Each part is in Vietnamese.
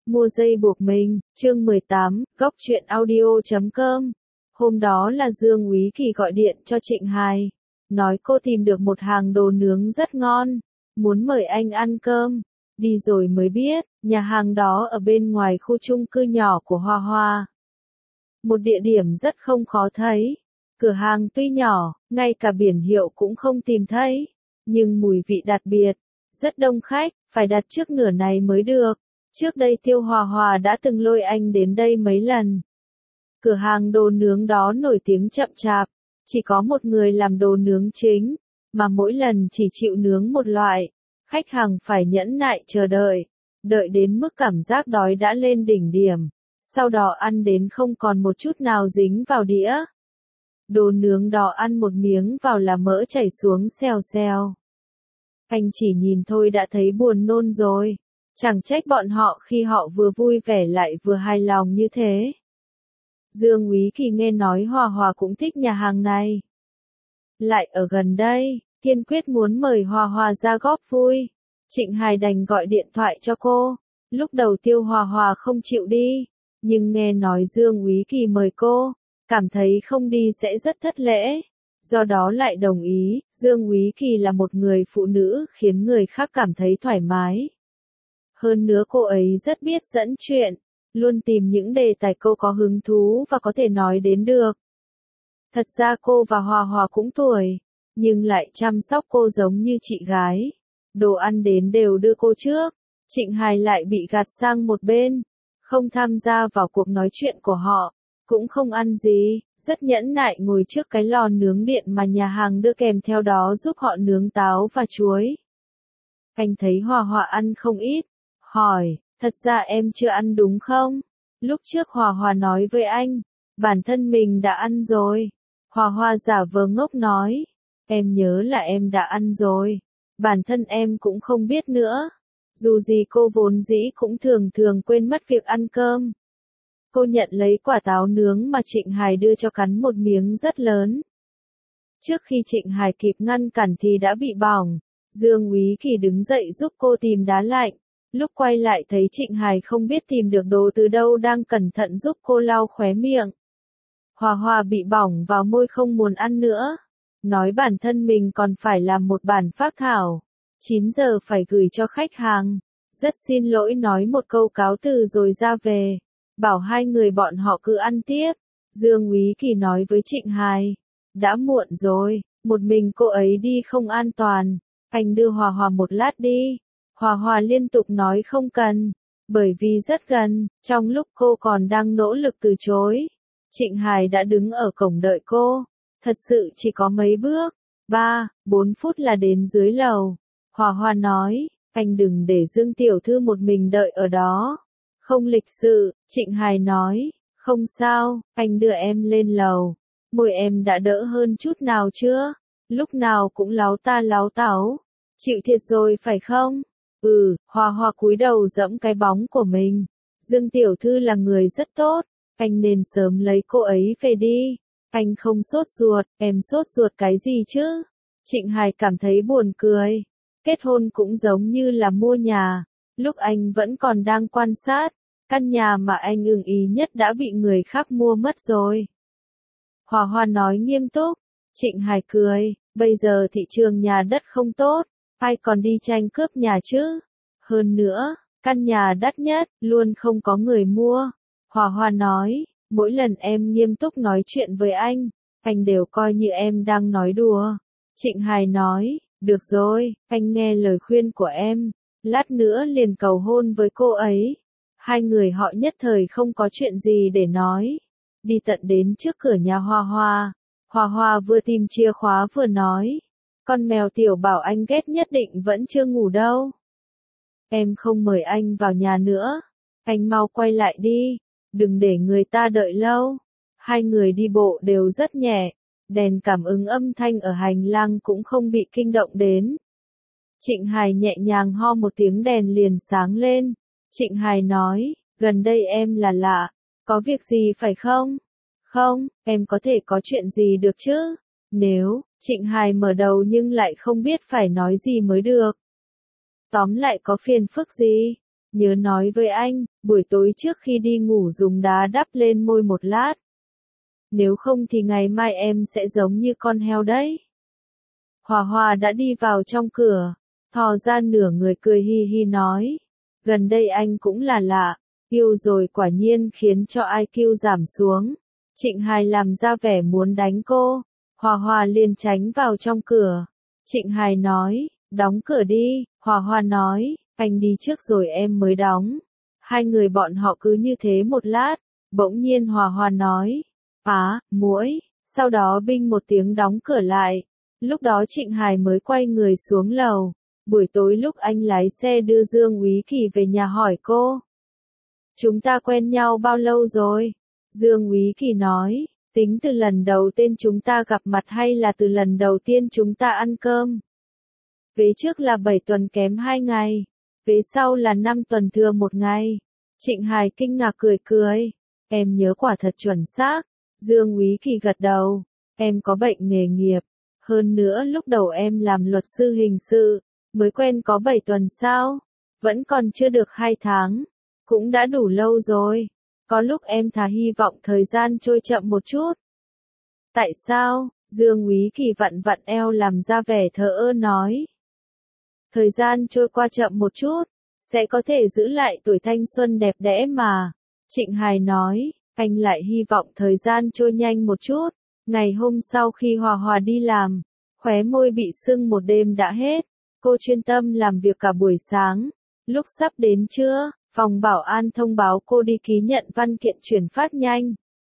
Mua dây buộc mình, chương 18, góc truyện audio.com. Hôm đó là Dương Úy Kỳ gọi điện cho Trịnh Hài, nói cô tìm được một hàng đồ nướng rất ngon, muốn mời anh ăn cơm. Đi rồi mới biết, nhà hàng đó ở bên ngoài khu chung cư nhỏ của Hoa Hoa. Một địa điểm rất không khó thấy. Cửa hàng tuy nhỏ, ngay cả biển hiệu cũng không tìm thấy, nhưng mùi vị đặc biệt, rất đông khách, phải đặt trước nửa này mới được. Trước đây Tiêu Hòa Hòa đã từng lôi anh đến đây mấy lần. Cửa hàng đồ nướng đó nổi tiếng chậm chạp, chỉ có một người làm đồ nướng chính, mà mỗi lần chỉ chịu nướng một loại, khách hàng phải nhẫn nại chờ đợi, đợi đến mức cảm giác đói đã lên đỉnh điểm, sau đó ăn đến không còn một chút nào dính vào đĩa. Đồ nướng đó ăn một miếng vào là mỡ chảy xuống xèo xèo. Anh chỉ nhìn thôi đã thấy buồn nôn rồi. Chẳng trách bọn họ khi họ vừa vui vẻ lại vừa hài lòng như thế. Dương Úy Kỳ nghe nói Hòa Hòa cũng thích nhà hàng này. Lại ở gần đây, kiên quyết muốn mời Hòa Hòa ra góp vui. Trịnh Hài đành gọi điện thoại cho cô. Lúc đầu Tiêu Hòa Hòa không chịu đi, nhưng nghe nói Dương Úy Kỳ mời cô, cảm thấy không đi sẽ rất thất lễ. Do đó lại đồng ý. Dương Úy Kỳ là một người phụ nữ khiến người khác cảm thấy thoải mái. Hơn nữa cô ấy rất biết dẫn chuyện, luôn tìm những đề tài cô có hứng thú và có thể nói đến được. Thật ra cô và Hòa Hòa cũng tuổi, nhưng lại chăm sóc cô giống như chị gái. Đồ ăn đến đều đưa cô trước, Trịnh Hài lại bị gạt sang một bên, không tham gia vào cuộc nói chuyện của họ, cũng không ăn gì, rất nhẫn nại ngồi trước cái lò nướng điện mà nhà hàng đưa kèm theo đó giúp họ nướng táo và chuối. Anh thấy Hòa Hòa ăn không ít, hỏi, thật ra em chưa ăn đúng không? Lúc trước Hòa Hòa nói với anh, bản thân mình đã ăn rồi. Hòa Hòa giả vờ ngốc nói, em nhớ là em đã ăn rồi, bản thân em cũng không biết nữa. Dù gì cô vốn dĩ cũng thường quên mất việc ăn cơm. Cô nhận lấy quả táo nướng mà Trịnh Hài đưa cho cắn một miếng rất lớn. Trước khi Trịnh Hài kịp ngăn cản thì đã bị bỏng. Dương Úy Kỳ đứng dậy giúp cô tìm đá lạnh. Lúc quay lại thấy Trịnh Hài không biết tìm được đồ từ đâu đang cẩn thận giúp cô lau khóe miệng. Hòa Hòa bị bỏng vào môi không muốn ăn nữa. Nói bản thân mình còn phải làm một bản phác thảo. 9 giờ phải gửi cho khách hàng. Rất xin lỗi nói một câu cáo từ rồi ra về. Bảo hai người bọn họ cứ ăn tiếp. Dương Úy Kỳ nói với Trịnh Hài. Đã muộn rồi, một mình cô ấy đi không an toàn. Anh đưa Hòa Hòa một lát đi. Hòa Hòa liên tục nói không cần, bởi vì rất gần, trong lúc cô còn đang nỗ lực từ chối. Trịnh Hài đã đứng ở cổng đợi cô, thật sự chỉ có mấy bước, 3-4 phút là đến dưới lầu. Hòa Hòa nói, anh đừng để Dương tiểu thư một mình đợi ở đó. Không lịch sự, Trịnh Hài nói, không sao, anh đưa em lên lầu. Môi em đã đỡ hơn chút nào chưa? Lúc nào cũng láu ta láu táu. Chịu thiệt rồi phải không? Hòa Hòa cúi đầu dẫm cái bóng của mình. Dương tiểu thư là người rất tốt, anh nên sớm lấy cô ấy về đi. Anh không sốt ruột, em sốt ruột cái gì chứ? Trịnh Hài cảm thấy buồn cười. Kết hôn cũng giống như là mua nhà. Lúc anh vẫn còn đang quan sát, căn nhà mà anh ưng ý nhất đã bị người khác mua mất rồi. Hòa Hòa nói nghiêm túc. Trịnh Hài cười, bây giờ thị trường nhà đất không tốt, ai còn đi tranh cướp nhà chứ? Hơn nữa, căn nhà đắt nhất, luôn không có người mua. Hòa Hòa nói, mỗi lần em nghiêm túc nói chuyện với anh đều coi như em đang nói đùa. Trịnh Hài nói, được rồi, anh nghe lời khuyên của em, lát nữa liền cầu hôn với cô ấy. Hai người họ nhất thời không có chuyện gì để nói. Đi tận đến trước cửa nhà Hòa Hòa. Hòa Hòa vừa tìm chìa khóa vừa nói, con mèo tiểu bảo anh ghét nhất định vẫn chưa ngủ đâu. Em không mời anh vào nhà nữa, anh mau quay lại đi, đừng để người ta đợi lâu. Hai người đi bộ đều rất nhẹ, đèn cảm ứng âm thanh ở hành lang cũng không bị kinh động đến. Trịnh Hài nhẹ nhàng ho một tiếng đèn liền sáng lên. Trịnh Hài nói, gần đây em là lạ, có việc gì phải không? Không, em có thể có chuyện gì được chứ? Nếu, Trịnh Hài mở đầu nhưng lại không biết phải nói gì mới được. Tóm lại có phiền phức gì? nhớ nói với anh, buổi tối trước khi đi ngủ dùng đá đắp lên môi một lát. Nếu không thì ngày mai em sẽ giống như con heo đấy. Hòa Hòa đã đi vào trong cửa, thò ra nửa người cười hi hi nói. Gần đây anh cũng là lạ, yêu rồi quả nhiên khiến cho IQ giảm xuống. Trịnh Hải làm ra vẻ muốn đánh cô, Hòa Hòa liền tránh vào trong cửa. Trịnh Hải nói, đóng cửa đi, Hòa Hòa nói, anh đi trước rồi em mới đóng. Hai người bọn họ cứ như thế một lát, bỗng nhiên Hòa Hòa nói, muỗi, sau đó binh một tiếng đóng cửa lại. Lúc đó Trịnh Hải mới quay người xuống lầu. Buổi tối lúc anh lái xe đưa Dương Úy Kỳ về nhà hỏi cô. Chúng ta quen nhau bao lâu rồi? Dương Úy Kỳ nói, tính từ lần đầu tiên chúng ta gặp mặt hay là từ lần đầu tiên chúng ta ăn cơm? Vế trước là 7 tuần kém 2 ngày, vế sau là 5 tuần thừa 1 ngày. Trịnh Hải kinh ngạc cười cười, em nhớ quả thật chuẩn xác. Dương Úy Kỳ gật đầu, em có bệnh nghề nghiệp, hơn nữa lúc đầu em làm luật sư hình sự, mới quen có 7 tuần sao, vẫn còn chưa được 2 tháng, cũng đã đủ lâu rồi, có lúc em thà hy vọng thời gian trôi chậm một chút. Tại sao? Dương Úy Kỳ vặn vặn eo làm ra vẻ thờ ơ nói. Thời gian trôi qua chậm một chút, sẽ có thể giữ lại tuổi thanh xuân đẹp đẽ mà. Trịnh Hải nói, anh lại hy vọng thời gian trôi nhanh một chút. Ngày hôm sau khi Hòa Hòa đi làm, khóe môi bị sưng một đêm đã hết. Cô chuyên tâm làm việc cả buổi sáng. Lúc sắp đến trưa, phòng bảo an thông báo cô đi ký nhận văn kiện chuyển phát nhanh.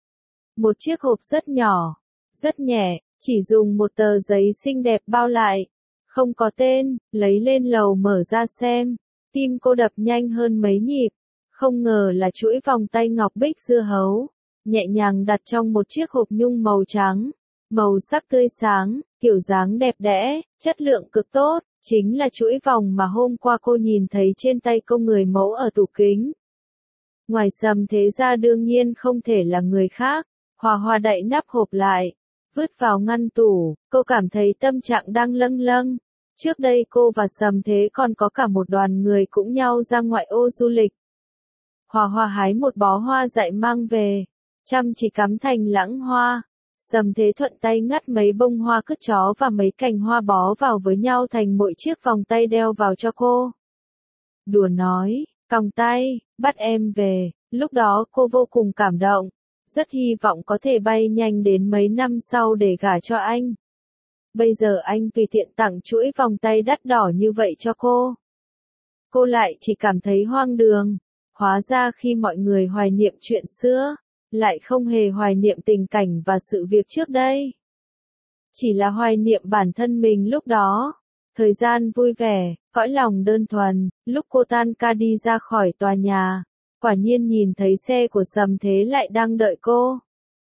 Một chiếc hộp rất nhỏ, rất nhẹ, chỉ dùng một tờ giấy xinh đẹp bao lại. Không có tên, lấy lên lầu mở ra xem. Tim cô đập nhanh hơn mấy nhịp. Không ngờ là chuỗi vòng tay ngọc bích dưa hấu, nhẹ nhàng đặt trong một chiếc hộp nhung màu trắng, màu sắc tươi sáng, kiểu dáng đẹp đẽ, chất lượng cực tốt, chính là chuỗi vòng mà hôm qua cô nhìn thấy trên tay cô người mẫu ở tủ kính. Ngoài Sầm Thế ra đương nhiên không thể là người khác. Hòa Hòa đậy nắp hộp lại, vứt vào ngăn tủ, cô cảm thấy tâm trạng đang lâng lâng. Trước đây cô và Sầm Thế còn có cả một đoàn người cũng nhau ra ngoại ô du lịch. Hòa Hòa hái một bó hoa dại mang về, chăm chỉ cắm thành lãng hoa. Sầm Thế thuận tay ngắt mấy bông hoa cứt chó và mấy cành hoa bó vào với nhau thành mỗi chiếc vòng tay đeo vào cho cô. Đùa nói, còng tay, bắt em về, lúc đó cô vô cùng cảm động, rất hy vọng có thể bay nhanh đến mấy năm sau để gả cho anh. Bây giờ anh tùy tiện tặng chuỗi vòng tay đắt đỏ như vậy cho cô. Cô lại chỉ cảm thấy hoang đường. Hóa ra khi mọi người hoài niệm chuyện xưa, lại không hề hoài niệm tình cảnh và sự việc trước đây. Chỉ là hoài niệm bản thân mình lúc đó. Thời gian vui vẻ, cõi lòng đơn thuần, lúc cô tan ca đi ra khỏi tòa nhà, quả nhiên nhìn thấy xe của Sầm Thế lại đang đợi cô.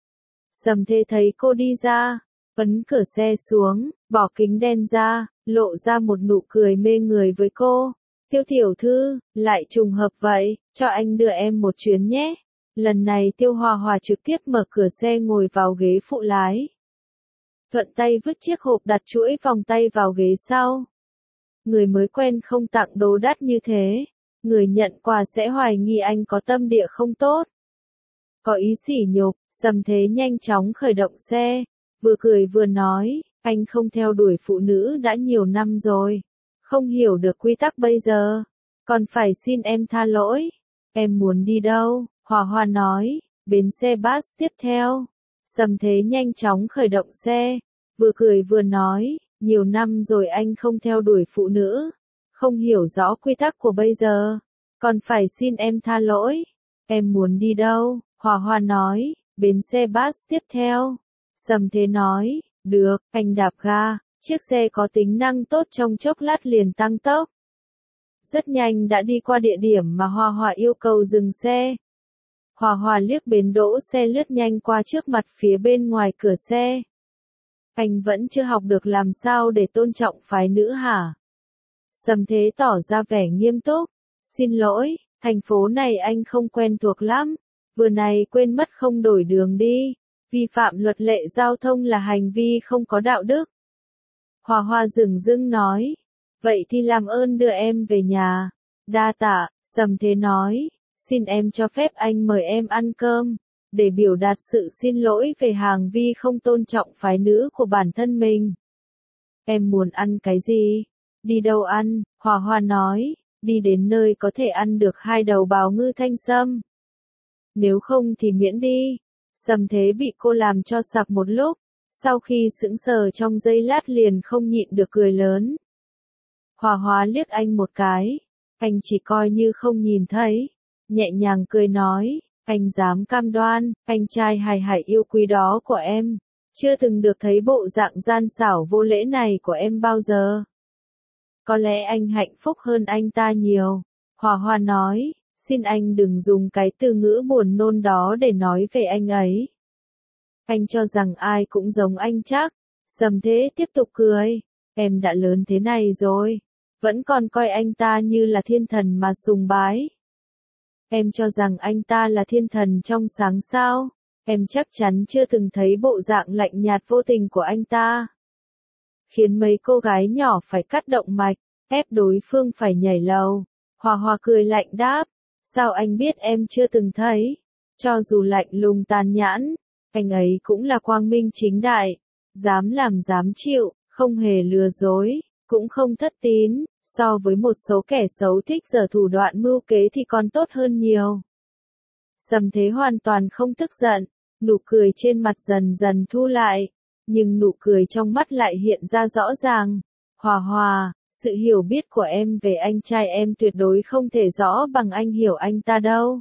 Sầm Thế thấy cô đi ra, ấn cửa xe xuống, bỏ kính đen ra, lộ ra một nụ cười mê người với cô. Tiêu tiểu thư, lại trùng hợp vậy, cho anh đưa em một chuyến nhé. Lần này Tiêu Hòa Hòa trực tiếp mở cửa xe ngồi vào ghế phụ lái. Thuận tay vứt chiếc hộp đặt chuỗi vòng tay vào ghế sau. Người mới quen không tặng đồ đắt như thế. Người nhận quà sẽ hoài nghi anh có tâm địa không tốt. Có ý sỉ nhục, Sầm Thế nhanh chóng khởi động xe. Vừa cười vừa nói, anh không theo đuổi phụ nữ đã nhiều năm rồi. Không hiểu được quy tắc bây giờ. Còn phải xin em tha lỗi. Em muốn đi đâu? Hòa Hòa nói, bến xe bus tiếp theo. Sầm Thế nhanh chóng khởi động xe. Vừa cười vừa nói, nhiều năm rồi anh không theo đuổi phụ nữ. Không hiểu rõ quy tắc của bây giờ. Còn phải xin em tha lỗi. Em muốn đi đâu? Hòa Hòa nói, bến xe bus tiếp theo. Sầm Thế nói, được, anh đạp ga. Chiếc xe có tính năng tốt trong chốc lát liền tăng tốc. Rất nhanh đã đi qua địa điểm mà Hòa Hòa yêu cầu dừng xe. Hòa Hòa liếc bến đỗ xe lướt nhanh qua trước mặt phía bên ngoài cửa xe. Anh vẫn chưa học được làm sao để tôn trọng phái nữ hả? Sầm Thế tỏ ra vẻ nghiêm túc. Xin lỗi, thành phố này anh không quen thuộc lắm. Vừa này quên mất không đổi đường đi. Vi phạm luật lệ giao thông là hành vi không có đạo đức. Hòa Hòa dửng dưng nói. Vậy thì làm ơn đưa em về nhà. Đa tạ, Sầm Thế nói, xin em cho phép anh mời em ăn cơm, để biểu đạt sự xin lỗi về hành vi không tôn trọng phái nữ của bản thân mình. Em muốn ăn cái gì? Đi đâu ăn? Hòa Hòa nói, đi đến nơi có thể ăn được 2 đầu bào ngư thanh sâm. Nếu không thì miễn đi. Sầm Thế bị cô làm cho sặc một lúc, sau khi sững sờ trong giây lát liền không nhịn được cười lớn. Hòa Hòa liếc anh một cái, anh chỉ coi như không nhìn thấy, nhẹ nhàng cười nói, anh dám cam đoan, anh trai hài hải yêu quý đó của em, chưa từng được thấy bộ dạng gian xảo vô lễ này của em bao giờ. Có lẽ anh hạnh phúc hơn anh ta nhiều. Hòa Hòa nói, xin anh đừng dùng cái từ ngữ buồn nôn đó để nói về anh ấy. Anh cho rằng ai cũng giống anh chắc. Sầm Thế tiếp tục cười, em đã lớn thế này rồi, vẫn còn coi anh ta như là thiên thần mà sùng bái. Em cho rằng anh ta là thiên thần trong sáng sao? Em chắc chắn chưa từng thấy bộ dạng lạnh nhạt vô tình của anh ta. Khiến mấy cô gái nhỏ phải cắt động mạch, ép đối phương phải nhảy lầu. Hòa Hòa cười lạnh đáp, sao anh biết em chưa từng thấy? Cho dù lạnh lùng tàn nhẫn, anh ấy cũng là quang minh chính đại, dám làm dám chịu, không hề lừa dối, cũng không thất tín, so với một số kẻ xấu thích giở thủ đoạn mưu kế thì còn tốt hơn nhiều. Sầm Thế hoàn toàn không tức giận, nụ cười trên mặt dần dần thu lại, nhưng nụ cười trong mắt lại hiện ra rõ ràng. Hòa Hòa, sự hiểu biết của em về anh trai em tuyệt đối không thể rõ bằng anh hiểu anh ta đâu.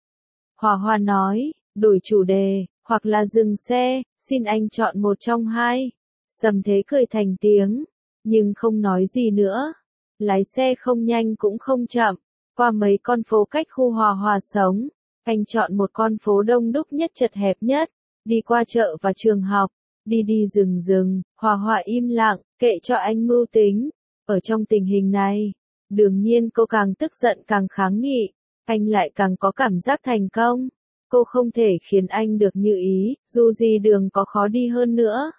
Hòa Hòa nói, đổi chủ đề, hoặc là dừng xe, xin anh chọn một trong hai. Sầm Thế cười thành tiếng, nhưng không nói gì nữa. Lái xe không nhanh cũng không chậm, qua mấy con phố cách khu Hòa Hòa sống. Anh chọn một con phố đông đúc nhất chật hẹp nhất, đi qua chợ và trường học, đi đi dừng dừng, Hòa Hòa im lặng, kệ cho anh mưu tính. Ở trong tình hình này, đương nhiên cô càng tức giận càng kháng nghị, anh lại càng có cảm giác thành công. Cô không thể khiến anh được như ý, dù gì đường có khó đi hơn nữa.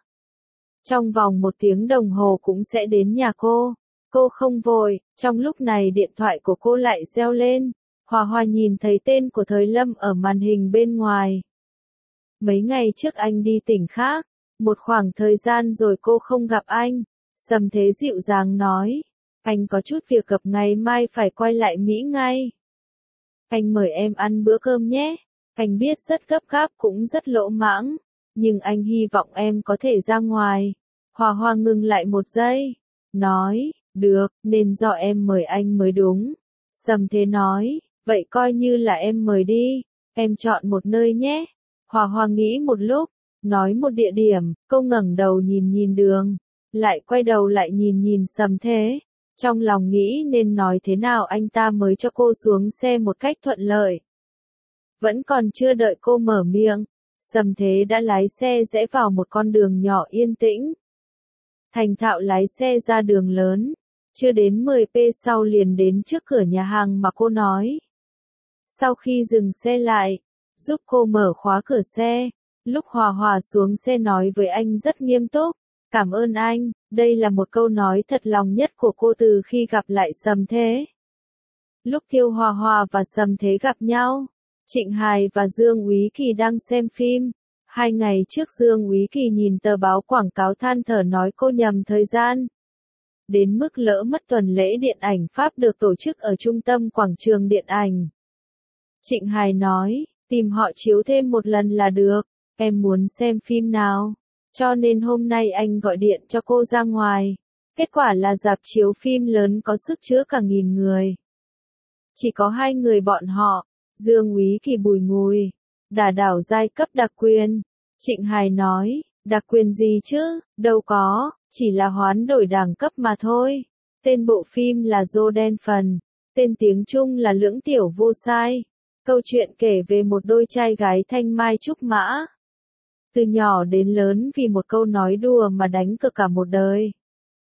Trong vòng 1 tiếng đồng hồ cũng sẽ đến nhà cô. Cô không vội, trong lúc này điện thoại của cô lại reo lên. Hòa Hòa nhìn thấy tên của Thời Lâm ở màn hình bên ngoài. Mấy ngày trước anh đi tỉnh khác, một khoảng thời gian rồi cô không gặp anh. Sầm Thế dịu dàng nói, anh có chút việc gấp ngày mai phải quay lại Mỹ ngay. Anh mời em ăn bữa cơm nhé. Anh biết rất gấp gáp cũng rất lỗ mãng, nhưng anh hy vọng em có thể ra ngoài. Hòa Hòa ngừng lại một giây, nói, được, nên do em mời anh mới đúng. Sầm Thế nói, vậy coi như là em mời đi, em chọn một nơi nhé. Hòa Hòa nghĩ một lúc, nói một địa điểm, cô ngẩng đầu nhìn nhìn đường, lại quay đầu lại nhìn nhìn Sầm Thế. Trong lòng nghĩ nên nói thế nào anh ta mới cho cô xuống xe một cách thuận lợi. Vẫn còn chưa đợi cô mở miệng, Sầm Thế đã lái xe rẽ vào một con đường nhỏ yên tĩnh. Thành thạo lái xe ra đường lớn, chưa đến 10 p sau liền đến trước cửa nhà hàng mà cô nói. Sau khi dừng xe lại, giúp cô mở khóa cửa xe, lúc Hòa Hòa xuống xe nói với anh rất nghiêm túc, cảm ơn anh, đây là một câu nói thật lòng nhất của cô từ khi gặp lại Sầm Thế. Lúc Thiêu Hòa Hòa và Sầm Thế gặp nhau, Trịnh Hài và Dương Úy Kỳ đang xem phim. 2 ngày trước Dương Úy Kỳ nhìn tờ báo quảng cáo than thở nói cô nhầm thời gian. Đến mức lỡ mất tuần lễ điện ảnh Pháp được tổ chức ở trung tâm quảng trường điện ảnh. Trịnh Hài nói, tìm họ chiếu thêm một lần là được, em muốn xem phim nào. Cho nên hôm nay anh gọi điện cho cô ra ngoài. Kết quả là rạp chiếu phim lớn có sức chứa cả 1000 người. Chỉ có 2 người bọn họ, Dương Úy Kỳ bùi ngùi, đả đảo giai cấp đặc quyền. Trịnh Hài nói, đặc quyền gì chứ, đâu có, chỉ là hoán đổi đẳng cấp mà thôi. Tên bộ phim là Dô Đen Phần, tên tiếng Trung là Lưỡng Tiểu Vô Sai. Câu chuyện kể về một đôi trai gái thanh mai trúc mã. Từ nhỏ đến lớn vì một câu nói đùa mà đánh cược cả một đời.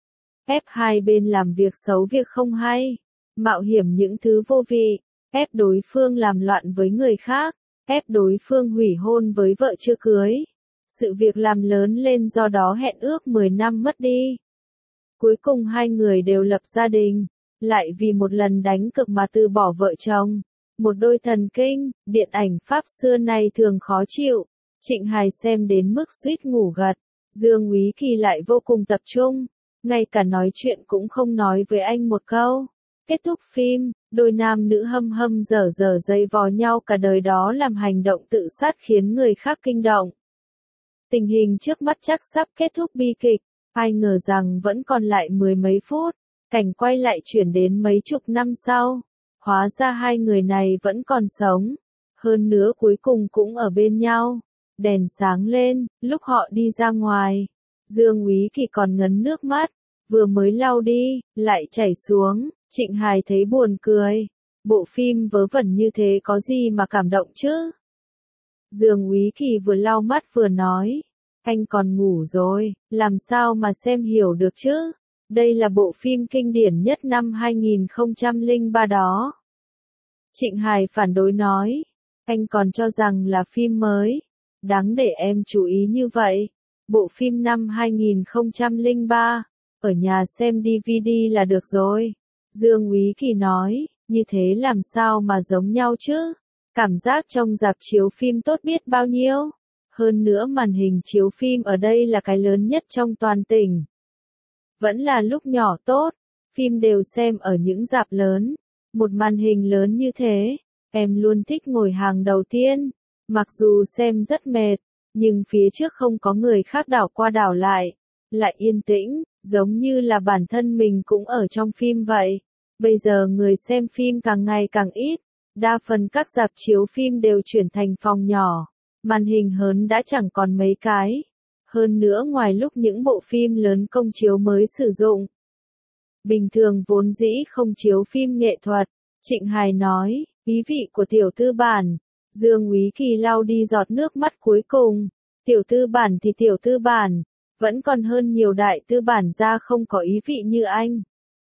Ép hai bên làm việc xấu việc không hay, mạo hiểm những thứ vô vị, ép đối phương làm loạn với người khác, ép đối phương hủy hôn với vợ chưa cưới. Sự việc làm lớn lên do đó hẹn ước 10 năm mất đi. Cuối cùng 2 người đều lập gia đình, lại vì một lần đánh cược mà từ bỏ vợ chồng. Một đôi thần kinh, điện ảnh Pháp xưa nay thường khó chịu. Trịnh Hài xem đến mức suýt ngủ gật. Dương Úy Kỳ lại vô cùng tập trung, ngay cả nói chuyện cũng không nói với anh một câu. Kết thúc phim, đôi nam nữ hâm hâm dở dở dây vò nhau cả đời đó làm hành động tự sát khiến người khác kinh động. Tình hình trước mắt chắc sắp kết thúc bi kịch, ai ngờ rằng vẫn còn lại mười mấy phút, cảnh quay lại chuyển đến mấy chục năm sau. Hóa ra hai người này vẫn còn sống, hơn nữa cuối cùng cũng ở bên nhau. Đèn sáng lên, lúc họ đi ra ngoài, Dương Úy Kỳ còn ngấn nước mắt, vừa mới lau đi, lại chảy xuống. Trịnh Hài thấy buồn cười, bộ phim vớ vẩn như thế có gì mà cảm động chứ? Dương Úy Kỳ vừa lau mắt vừa nói, anh còn ngủ rồi, làm sao mà xem hiểu được chứ? Đây là bộ phim kinh điển nhất năm 2003 đó. Trịnh Hài phản đối nói, anh còn cho rằng là phim mới, đáng để em chú ý như vậy. Bộ phim năm 2003, ở nhà xem DVD là được rồi. Dương Úy Kỳ nói, như thế làm sao mà giống nhau chứ? Cảm giác trong rạp chiếu phim tốt biết bao nhiêu. Hơn nữa màn hình chiếu phim ở đây là cái lớn nhất trong toàn tỉnh. Vẫn là lúc nhỏ tốt, phim đều xem ở những rạp lớn. Một màn hình lớn như thế, em luôn thích ngồi hàng đầu tiên. Mặc dù xem rất mệt, nhưng phía trước không có người khác đảo qua đảo lại yên tĩnh, giống như là bản thân mình cũng ở trong phim vậy. Bây giờ người xem phim càng ngày càng ít, đa phần các rạp chiếu phim đều chuyển thành phòng nhỏ, màn hình lớn đã chẳng còn mấy cái. Hơn nữa ngoài lúc những bộ phim lớn công chiếu mới sử dụng, bình thường vốn dĩ không chiếu phim nghệ thuật. Trịnh Hài nói, ý vị của tiểu tư bản. Dương Úy Kỳ lau đi giọt nước mắt cuối cùng. Tiểu tư bản thì tiểu tư bản, vẫn còn hơn nhiều đại tư bản ra không có ý vị như anh.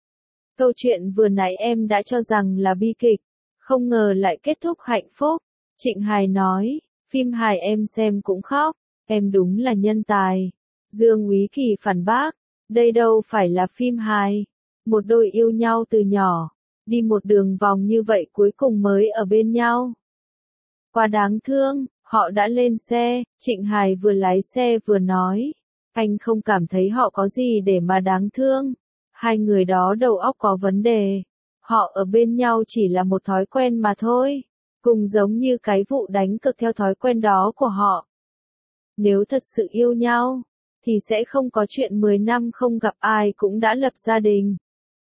Câu chuyện vừa nãy em đã cho rằng là bi kịch, không ngờ lại kết thúc hạnh phúc. Trịnh Hài nói, phim hài em xem cũng khóc, em đúng là nhân tài. Dương Úy Kỳ phản bác, đây đâu phải là phim hài. Một đôi yêu nhau từ nhỏ, đi một đường vòng như vậy cuối cùng mới ở bên nhau. Quá đáng thương, họ đã lên xe, Trịnh Hài vừa lái xe vừa nói, anh không cảm thấy họ có gì để mà đáng thương. Hai người đó đầu óc có vấn đề. Họ ở bên nhau chỉ là một thói quen mà thôi. Cùng giống như cái vụ đánh cược theo thói quen đó của họ. Nếu thật sự yêu nhau, thì sẽ không có chuyện 10 năm không gặp ai cũng đã lập gia đình.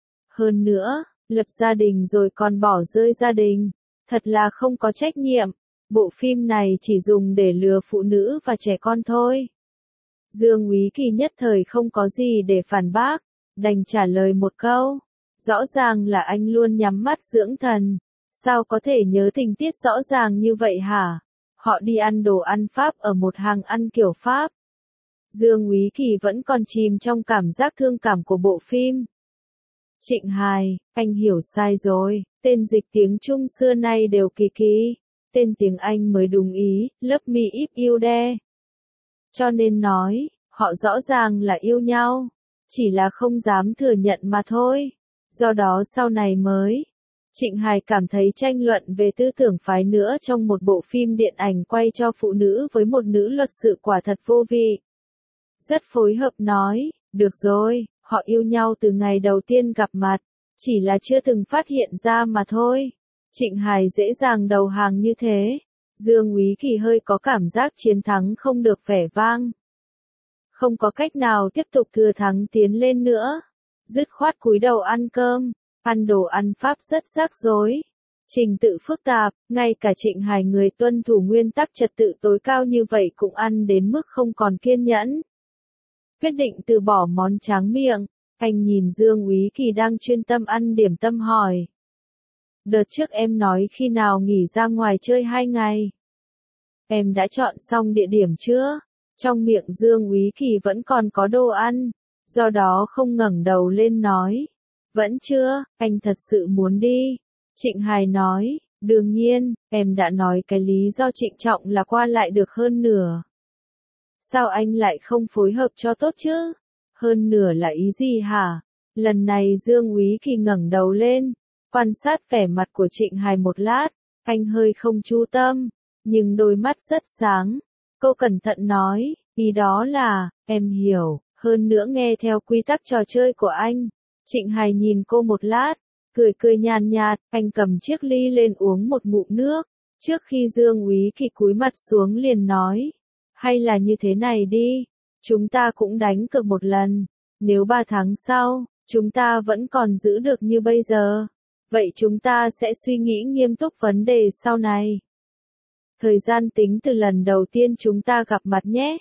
Hơn nữa, lập gia đình rồi còn bỏ rơi gia đình. Thật là không có trách nhiệm. Bộ phim này chỉ dùng để lừa phụ nữ và trẻ con thôi. Dương Úy Kỳ nhất thời không có gì để phản bác, đành trả lời một câu. Rõ ràng là anh luôn nhắm mắt dưỡng thần. Sao có thể nhớ tình tiết rõ ràng như vậy hả? Họ đi ăn đồ ăn Pháp ở một hàng ăn kiểu Pháp. Dương Úy Kỳ vẫn còn chìm trong cảm giác thương cảm của bộ phim. Trịnh Hài, anh hiểu sai rồi, tên dịch tiếng Trung xưa nay đều kỳ kỳ. Tên tiếng Anh mới đúng ý, love me if you dare. Cho nên nói, họ rõ ràng là yêu nhau, chỉ là không dám thừa nhận mà thôi. Do đó sau này mới, Trịnh Hài cảm thấy tranh luận về tư tưởng phái nữa trong một bộ phim điện ảnh quay cho phụ nữ với một nữ luật sự quả thật vô vị. Rất phối hợp nói, được rồi, họ yêu nhau từ ngày đầu tiên gặp mặt, chỉ là chưa từng phát hiện ra mà thôi. Trịnh Hài dễ dàng đầu hàng như thế. Dương Úy Kỳ hơi có cảm giác chiến thắng không được vẻ vang. Không có cách nào tiếp tục thừa thắng tiến lên nữa. Dứt khoát cúi đầu ăn cơm, ăn đồ ăn Pháp rất rắc rối. Trình tự phức tạp, ngay cả Trịnh Hài người tuân thủ nguyên tắc trật tự tối cao như vậy cũng ăn đến mức không còn kiên nhẫn. Quyết định từ bỏ món tráng miệng, anh nhìn Dương Úy Kỳ đang chuyên tâm ăn điểm tâm hỏi. Đợt trước em nói khi nào nghỉ ra ngoài chơi 2 ngày. Em đã chọn xong địa điểm chưa? Trong miệng Dương Úy Kỳ vẫn còn có đồ ăn, do đó không ngẩng đầu lên nói. Vẫn chưa, anh thật sự muốn đi. Trịnh Hài nói, đương nhiên, em đã nói cái lý do trịnh trọng là qua lại được hơn nửa. Sao anh lại không phối hợp cho tốt chứ? Hơn nửa là ý gì hả? Lần này Dương Úy Kỳ ngẩng đầu lên, quan sát vẻ mặt của Trịnh Hải một lát, anh hơi không chú tâm, nhưng đôi mắt rất sáng. Cô cẩn thận nói, ý đó là, em hiểu, hơn nữa nghe theo quy tắc trò chơi của anh. Trịnh Hải nhìn cô một lát, cười cười nhàn nhạt, anh cầm chiếc ly lên uống một ngụm nước, trước khi Dương Úy Kỳ cúi mặt xuống liền nói, hay là như thế này đi, chúng ta cũng đánh cược một lần, nếu 3 tháng sau, chúng ta vẫn còn giữ được như bây giờ, vậy chúng ta sẽ suy nghĩ nghiêm túc vấn đề sau này. Thời gian tính từ lần đầu tiên chúng ta gặp mặt nhé.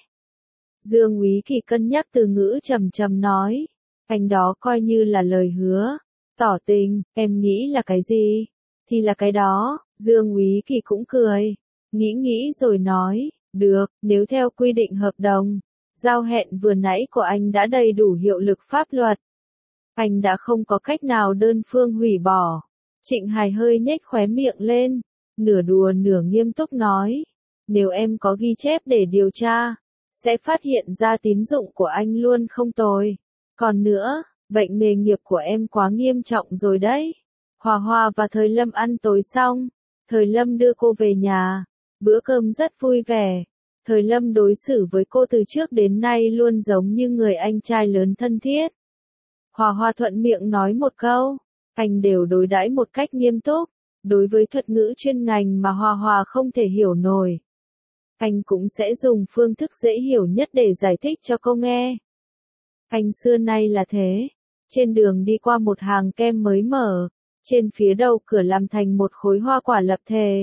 Dương Úy Kỳ cân nhắc từ ngữ trầm trầm nói, anh đó coi như là lời hứa, tỏ tình, em nghĩ là cái gì? Thì là cái đó, Dương Úy Kỳ cũng cười, nghĩ rồi nói, được, nếu theo quy định hợp đồng, giao hẹn vừa nãy của anh đã đầy đủ hiệu lực pháp luật. Anh đã không có cách nào đơn phương hủy bỏ. Trịnh Hải hơi nhếch khóe miệng lên, nửa đùa nửa nghiêm túc nói, nếu em có ghi chép để điều tra, sẽ phát hiện ra tín dụng của anh luôn không tồi. Còn nữa, bệnh nghề nghiệp của em quá nghiêm trọng rồi đấy. Hòa Hòa và Thời Lâm ăn tối xong, Thời Lâm đưa cô về nhà, bữa cơm rất vui vẻ. Thời Lâm đối xử với cô từ trước đến nay luôn giống như người anh trai lớn thân thiết. Hòa Hòa thuận miệng nói một câu, anh đều đối đãi một cách nghiêm túc, đối với thuật ngữ chuyên ngành mà Hòa Hòa không thể hiểu nổi. Anh cũng sẽ dùng phương thức dễ hiểu nhất để giải thích cho cô nghe. Anh xưa nay là thế. Trên đường đi qua một hàng kem mới mở, trên phía đầu cửa làm thành một khối hoa quả lập thể.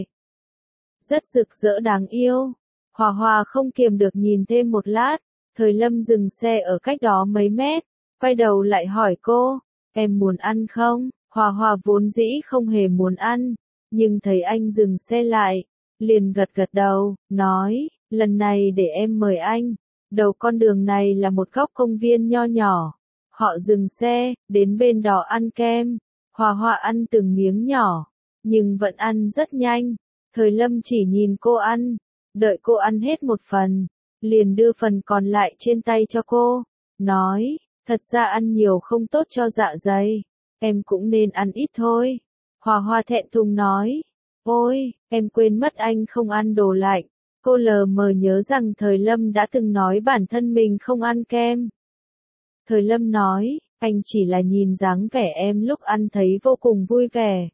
Rất rực rỡ đáng yêu. Hòa Hòa không kiềm được nhìn thêm một lát, Thời Lâm dừng xe ở cách đó mấy mét, quay đầu lại hỏi cô, em muốn ăn không? Hòa Hòa vốn dĩ không hề muốn ăn, nhưng thấy anh dừng xe lại, liền gật gật đầu, nói, lần này để em mời anh. Đầu con đường này là một góc công viên nho nhỏ. Họ dừng xe, đến bên đó ăn kem. Hòa Hòa ăn từng miếng nhỏ, nhưng vẫn ăn rất nhanh. Thời Lâm chỉ nhìn cô ăn, đợi cô ăn hết một phần, liền đưa phần còn lại trên tay cho cô, nói, thật ra ăn nhiều không tốt cho dạ dày, em cũng nên ăn ít thôi. Hòa Hòa thẹn thùng nói, ôi, em quên mất anh không ăn đồ lạnh. Cô lờ mờ nhớ rằng Thời Lâm đã từng nói bản thân mình không ăn kem. Thời Lâm nói, anh chỉ là nhìn dáng vẻ em lúc ăn thấy vô cùng vui vẻ.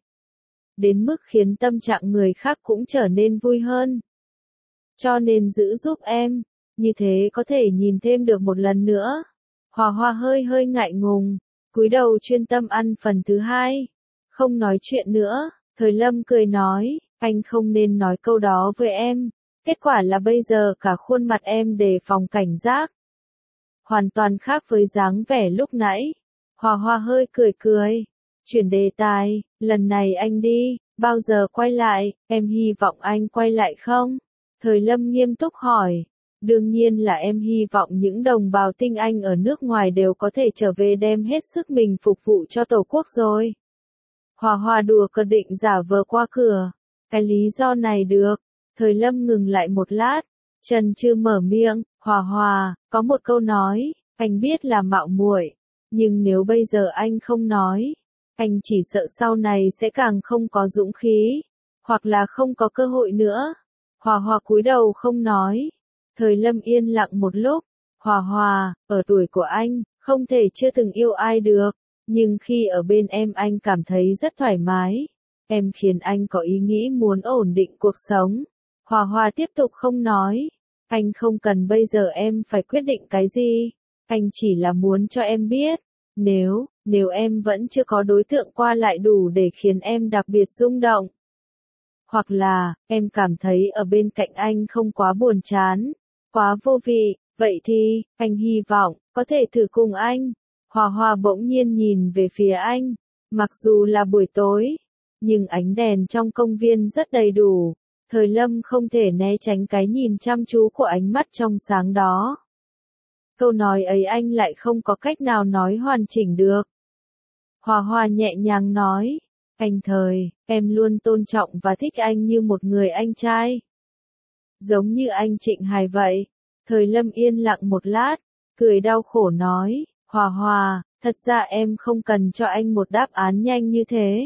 Đến mức khiến tâm trạng người khác cũng trở nên vui hơn. Cho nên giữ giúp em, như thế có thể nhìn thêm được một lần nữa. Hòa Hòa hơi ngại ngùng, cúi đầu chuyên tâm ăn phần thứ hai. Không nói chuyện nữa, Thời Lâm cười nói, anh không nên nói câu đó với em. Kết quả là bây giờ cả khuôn mặt em đề phòng cảnh giác. Hoàn toàn khác với dáng vẻ lúc nãy. Hòa Hòa hơi cười. Chuyển đề tài, lần này anh đi, bao giờ quay lại, em hy vọng anh quay lại không? Thời Lâm nghiêm túc hỏi. Đương nhiên là em hy vọng những đồng bào tinh Anh ở nước ngoài đều có thể trở về đem hết sức mình phục vụ cho Tổ quốc rồi. Hòa Hòa đùa cợt định giả vờ qua cửa. Cái lý do này được. Thời Lâm ngừng lại một lát, Trần chưa mở miệng, Hòa Hòa, có một câu nói, anh biết là mạo muội, nhưng nếu bây giờ anh không nói, anh chỉ sợ sau này sẽ càng không có dũng khí, hoặc là không có cơ hội nữa. Hòa Hòa cúi đầu không nói. Thời Lâm yên lặng một lúc, Hòa Hòa, ở tuổi của anh, không thể chưa từng yêu ai được, nhưng khi ở bên em anh cảm thấy rất thoải mái. Em khiến anh có ý nghĩ muốn ổn định cuộc sống. Hòa Hòa tiếp tục không nói. Anh không cần bây giờ em phải quyết định cái gì. Anh chỉ là muốn cho em biết. Nếu em vẫn chưa có đối tượng qua lại đủ để khiến em đặc biệt rung động. Hoặc là, em cảm thấy ở bên cạnh anh không quá buồn chán, quá vô vị, vậy thì, anh hy vọng, có thể thử cùng anh. Hòa Hòa bỗng nhiên nhìn về phía anh. Mặc dù là buổi tối, nhưng ánh đèn trong công viên rất đầy đủ. Thời Lâm không thể né tránh cái nhìn chăm chú của ánh mắt trong sáng đó. Câu nói ấy anh lại không có cách nào nói hoàn chỉnh được. Hòa Hòa nhẹ nhàng nói, anh Thời, em luôn tôn trọng và thích anh như một người anh trai. Giống như anh Trịnh Hải vậy. Thời Lâm yên lặng một lát, cười đau khổ nói, Hòa Hòa, Thật ra em không cần cho anh một đáp án nhanh như thế.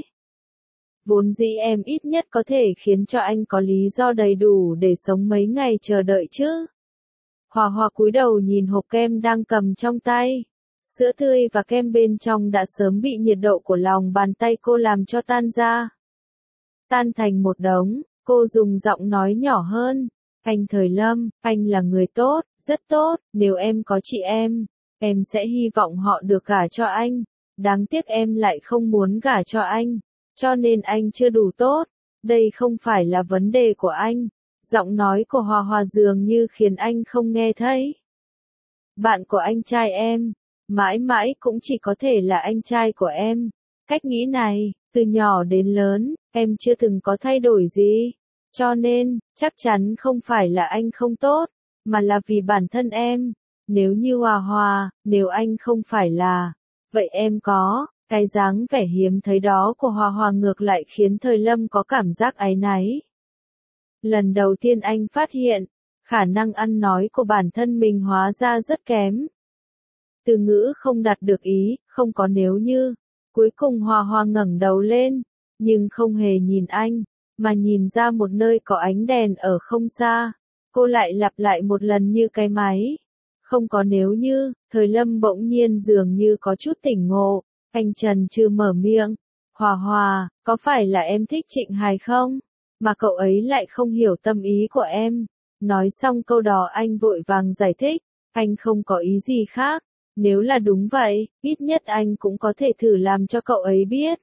Vốn dĩ em ít nhất có thể khiến cho anh có lý do đầy đủ để sống mấy ngày chờ đợi chứ. Hòa Hòa cúi đầu nhìn hộp kem đang cầm trong tay. Sữa tươi và kem bên trong đã sớm bị nhiệt độ của lòng bàn tay cô làm cho tan ra. Tan thành một đống, cô dùng giọng nói nhỏ hơn. Anh Thời Lâm, anh là người tốt, rất tốt, nếu em có chị em sẽ hy vọng họ được gả cho anh. Đáng tiếc em lại không muốn gả cho anh, cho nên anh chưa đủ tốt. Đây không phải là vấn đề của anh. Giọng nói của Hòa Hòa dường như khiến anh không nghe thấy. Bạn của anh trai em, mãi mãi cũng chỉ có thể là anh trai của em. Cách nghĩ này, từ nhỏ đến lớn, em chưa từng có thay đổi gì. Cho nên, chắc chắn không phải là anh không tốt, mà là vì bản thân em. Nếu như Hòa Hòa, nếu anh không phải là, vậy em có. Cái dáng vẻ hiếm thấy đó của Hòa Hòa ngược lại khiến Thời Lâm có cảm giác áy náy. Lần đầu tiên anh phát hiện, khả năng ăn nói của bản thân mình hóa ra rất kém. Từ ngữ không đạt được ý, không có nếu như. Cuối cùng Hòa Hòa ngẩng đầu lên, nhưng không hề nhìn anh, mà nhìn ra một nơi có ánh đèn ở không xa. Cô lại lặp lại một lần như cái máy. Không có nếu như. Thời Lâm bỗng nhiên dường như có chút tỉnh ngộ. Anh Trần chưa mở miệng. Hòa Hòa, có phải là em thích Trịnh Hải không? Mà cậu ấy lại không hiểu tâm ý của em. Nói xong câu đó anh vội vàng giải thích. Anh không có ý gì khác. Nếu là đúng vậy, ít nhất anh cũng có thể thử làm cho cậu ấy biết.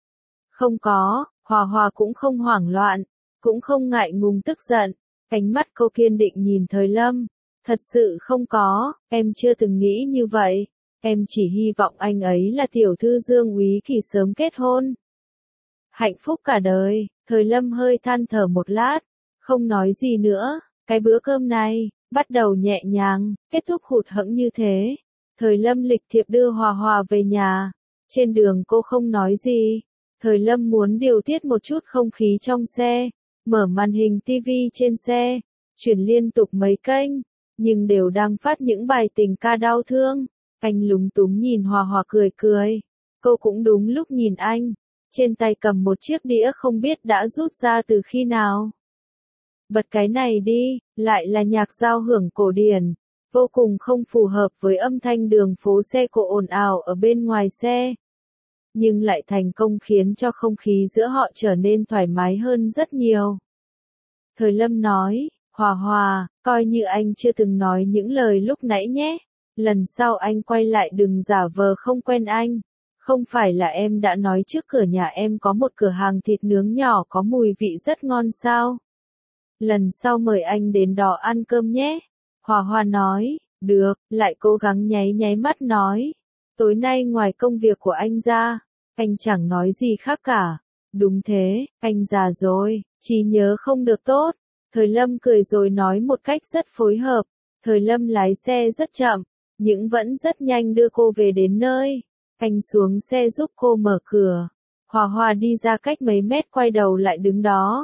Không có, Hòa Hòa cũng không hoảng loạn, cũng không ngại ngùng tức giận. Ánh mắt cô kiên định nhìn Thời Lâm. Thật sự không có, em chưa từng nghĩ như vậy. Em chỉ hy vọng anh ấy là tiểu thư Dương Úy Kỳ sớm kết hôn. Hạnh phúc cả đời. Thời Lâm hơi than thở một lát, không nói gì nữa. Cái bữa cơm này, bắt đầu nhẹ nhàng, kết thúc hụt hẫng như thế. Thời Lâm lịch thiệp đưa Hòa Hòa về nhà. Trên đường cô không nói gì. Thời Lâm muốn điều tiết một chút không khí trong xe. Mở màn hình TV trên xe, chuyển liên tục mấy kênh, nhưng đều đang phát những bài tình ca đau thương. Anh lúng túng nhìn Hòa Hòa cười cười. Cô cũng đúng lúc nhìn anh. Trên tay cầm một chiếc đĩa không biết đã rút ra từ khi nào. Bật cái này đi, lại là nhạc giao hưởng cổ điển. Vô cùng không phù hợp với âm thanh đường phố xe cộ ồn ào ở bên ngoài xe. Nhưng lại thành công khiến cho không khí giữa họ trở nên thoải mái hơn rất nhiều. Thời Lâm nói, Hòa Hòa, coi như anh chưa từng nói những lời lúc nãy nhé. Lần sau anh quay lại đừng giả vờ không quen anh. Không phải là em đã nói trước cửa nhà em có một cửa hàng thịt nướng nhỏ có mùi vị rất ngon sao? Lần sau mời anh đến đó ăn cơm nhé. Hòa Hòa nói, được, lại cố gắng nháy nháy mắt nói. Tối nay ngoài công việc của anh ra, anh chẳng nói gì khác cả. Đúng thế, anh già rồi, trí nhớ không được tốt. Thời Lâm cười rồi nói một cách rất phối hợp. Thời Lâm lái xe rất chậm, nhưng vẫn rất nhanh đưa cô về đến nơi. Anh xuống xe giúp cô mở cửa. Hòa Hòa đi ra cách mấy mét quay đầu lại đứng đó.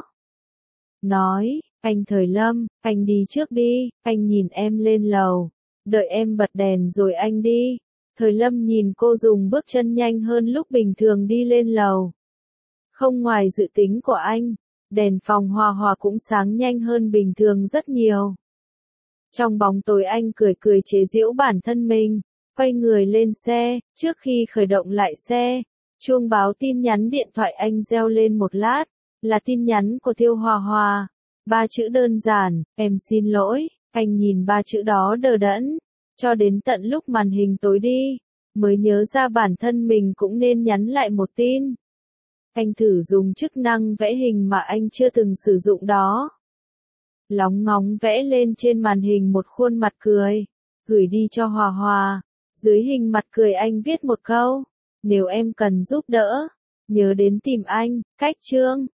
Nói, anh Thời Lâm, anh đi trước đi, anh nhìn em lên lầu. Đợi em bật đèn rồi anh đi. Thời Lâm nhìn cô dùng bước chân nhanh hơn lúc bình thường đi lên lầu. Không ngoài dự tính của anh, đèn phòng Hòa Hòa cũng sáng nhanh hơn bình thường rất nhiều. Trong bóng tối anh cười cười chế giễu bản thân mình, quay người lên xe. Trước khi khởi động lại xe, chuông báo tin nhắn điện thoại anh reo lên một lát, là tin nhắn của Tiêu Hòa Hòa. 3 chữ đơn giản, em xin lỗi. Anh nhìn 3 chữ đó đờ đẫn, cho đến tận lúc màn hình tối đi, mới nhớ ra bản thân mình cũng nên nhắn lại một tin. Anh thử dùng chức năng vẽ hình mà anh chưa từng sử dụng đó. Lóng ngóng vẽ lên trên màn hình một khuôn mặt cười, gửi đi cho Hòa Hòa. Dưới hình mặt cười anh viết một câu, nếu em cần giúp đỡ, nhớ đến tìm anh. Cách chương